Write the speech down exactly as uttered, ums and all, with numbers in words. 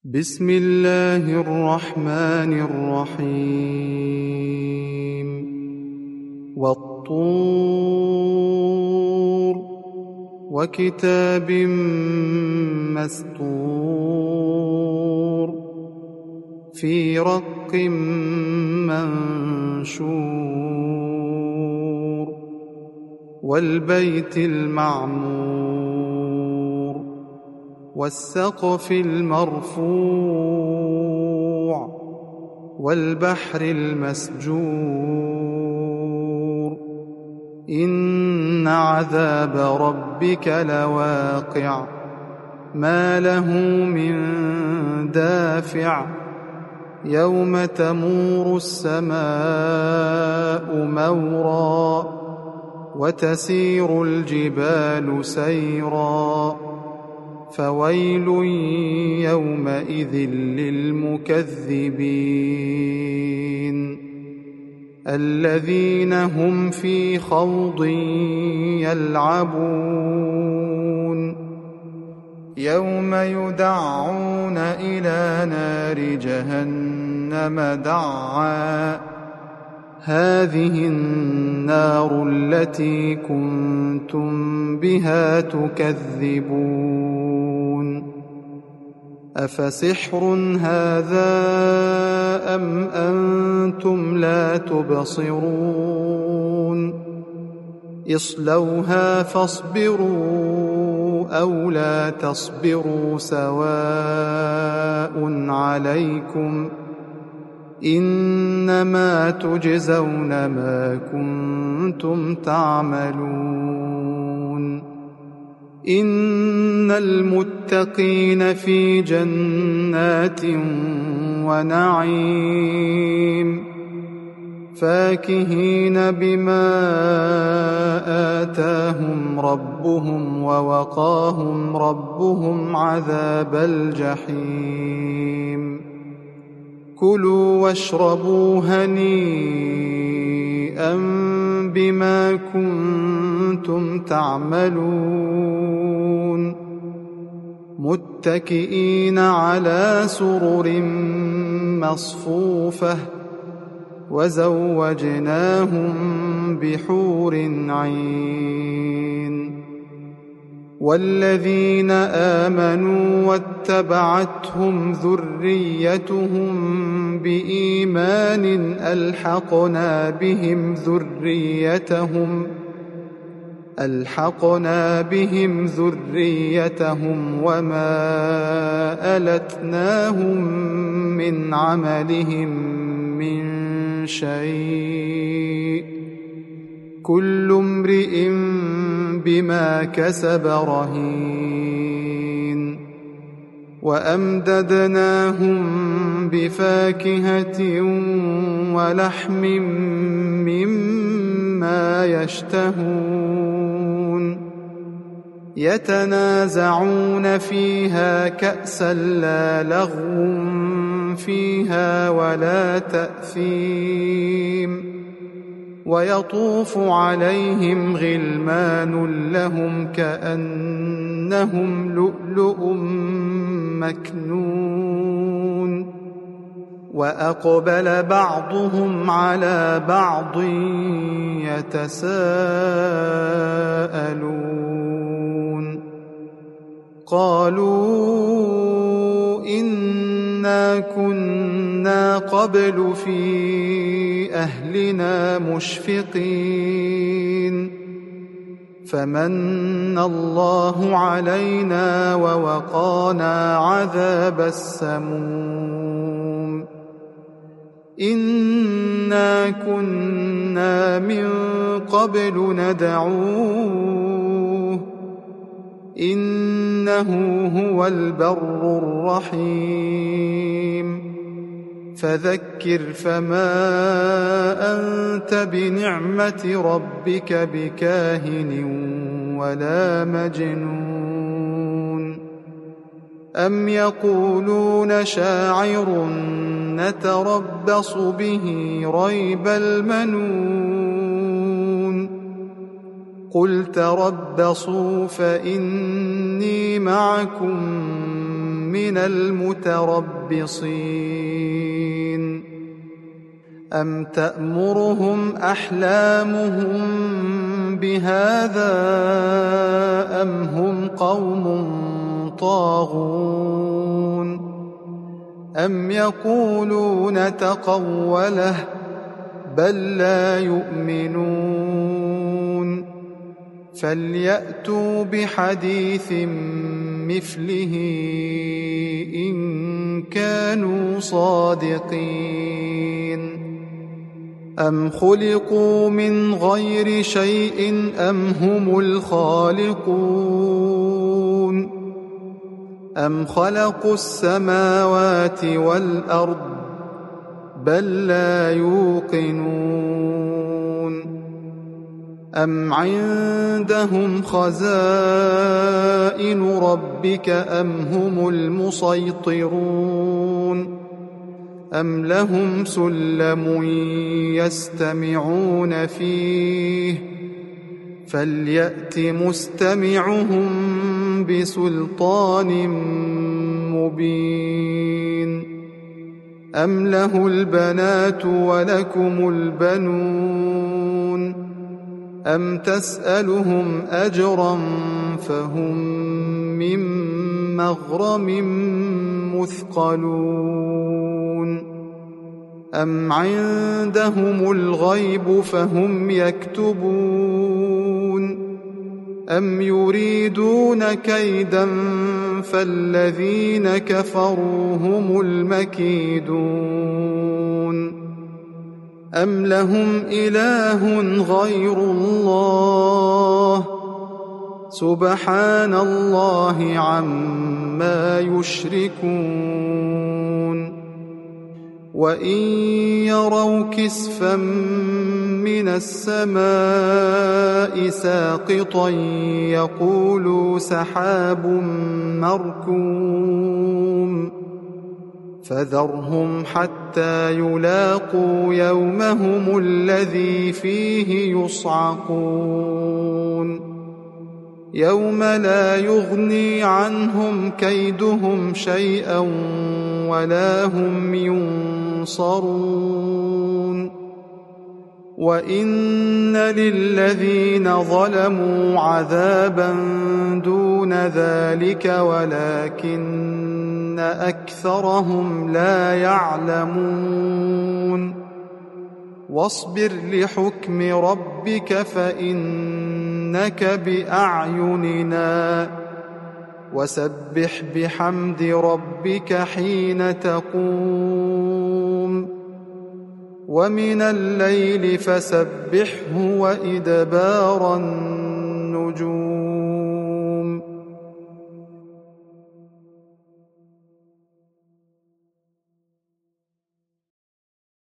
بسم الله الرحمن الرحيم والطور وكتاب مسطور في رق منشور والبيت المعمور والسقف المرفوع والبحر المسجور إن عذاب ربك لواقع ما له من دافع يوم تمور السماء مورا وتسير الجبال سيرا فويل يومئذ للمكذبين الذين هم في خوض يلعبون يوم يدعون إلى نار جهنم دعا هذه النار التي كنتم بها تكذبون أفسحر هذا أم أنتم لا تبصرون اصلوها فاصبروا أو لا تصبروا سواء عليكم إنما تجزون ما كنتم تعملون إن المتقين في جنات ونعيم فاكهين بما آتاهم ربهم ووقاهم ربهم عذاب الجحيم كلوا واشربوا هنيئا بما كنتم تعملون متكئين على سرر مصفوفة وزوجناهم بحور عين والذين آمنوا واتبعتهم ذريتهم بإيمان ألحقنا بهم ذريتهم ألحقنا بهم ذريتهم وما ألتناهم من عملهم من شيء كل امرئ بما كسب رهين وأمددناهم بفاكهة ولحم مما يشتهون يتنازعون فيها كأسا لا لغو فيها ولا تأثيم ويطوف عليهم غلمان لهم كأنهم لؤلؤ مكنون وأقبل بعضهم على بعض يتساءلون قالوا إنا كنا قبل في أهلنا مشفقين فمن الله علينا ووقانا عذاب السموم إنا كنا من قبل ندعوه إنه هو البر الرحيم فذكر فما أنت بنعمة ربك بكاهن ولا مجنون أم يقولون شاعر نتربص به ريب المنون قل تربصوا فإني معكم من المتربصين أم تأمرهم أحلامهم بهذا أم هم قوم طاغون أم يقولون تقوله بل لا يؤمنون فليأتوا بحديث مثله إن كانوا صادقين أم خلقوا من غير شيء أم هم الخالقون أم خلقوا السماوات والأرض بل لا يوقنون أم عندهم خزائن ربك أم هم المسيطرون أم لهم سلم يستمعون فيه فليأت مستمعهم بسلطان مبين أم له البنات ولكم البنون أم تسألهم أجرا فهم من مغرم مثقلون أم عندهم الغيب فهم يكتبون أم يريدون كيدا فالذين كفروا هم المكيدون أم لهم إله غير الله سبحان الله عما يشركون وإن يروا كسفا من السماء ساقطا يقولوا سحاب مركوم فذرهم حتى يلاقوا يومهم الذي فيه يصعقون يوم لا يغني عنهم كيدهم شيئا ولا هم ينصرون وإن للذين ظلموا عذابا دون ذلك ولكن أكثرهم لا يعلمون واصبر لحكم ربك فإنك بأعيننا وسبح بحمد ربك حين تقوم ومن الليل فسبحه وإدبار النجوم